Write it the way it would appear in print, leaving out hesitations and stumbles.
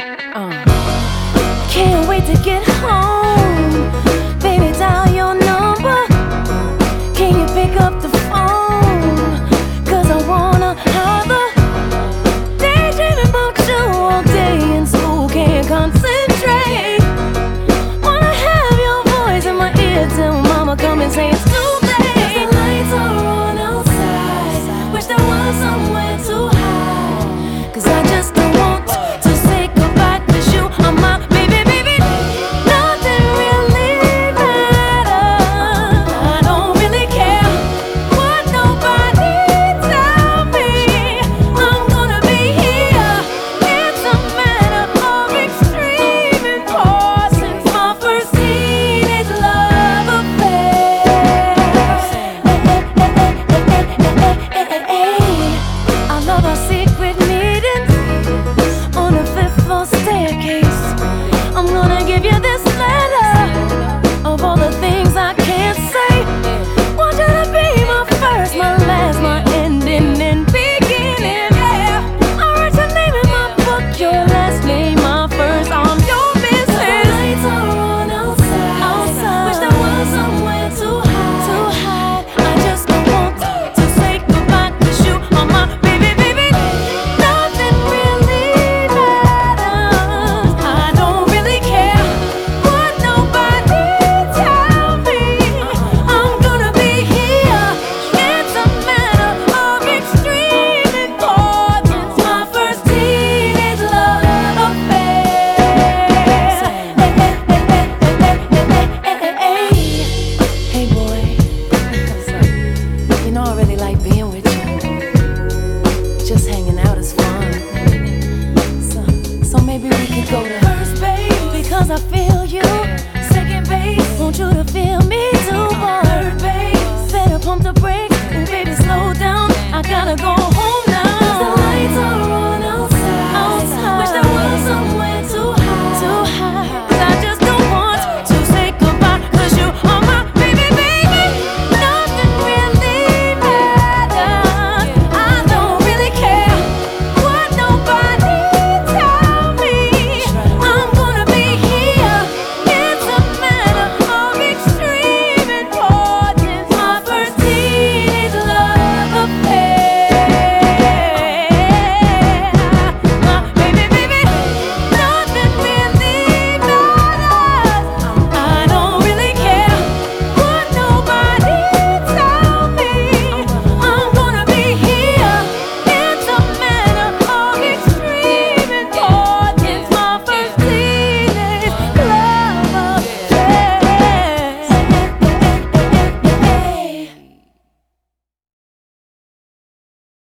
Can't wait to get home. Baby, dial your number. Can you pick up the phone? 'Cause I wanna holler. Daydreaming about you all day in school, can't concentrate. Wanna have your voice in my ear till mama come and say it's too late. The lights are on outside. Wish there was somewhere to hide. 'Cause I just don't want to say goodbye, 'cause you are my baby, baby. Nothing really matters. I don't really care what nobody tell me. I'm gonna be here. It's a matter of extreme importance. My first teenage love affair. I love our secret meetings on the 5th floor staircase. I'm gonna give you this letter of all the things I can't say. Want you to be my first, my last, my ending and beginning. Yeah, I write your name in my book, your last name my first. I'm your business. The lights are on outside. Wish there was somewhere to hide. I just don't want to say goodbye, 'cause you are my baby, baby. Nothing really matters. I don't really care what nobody tell me. I'm gonna be here. It's a matter of extreme importance. My first teenage love affair. Hey boy, you know I really like being with you. Just hanging out is fun. So maybe we could go to first base, because I feel you. Second base, want you to feel me too. Third base, better pump the brakes. Ooh, baby, slow down. I gotta go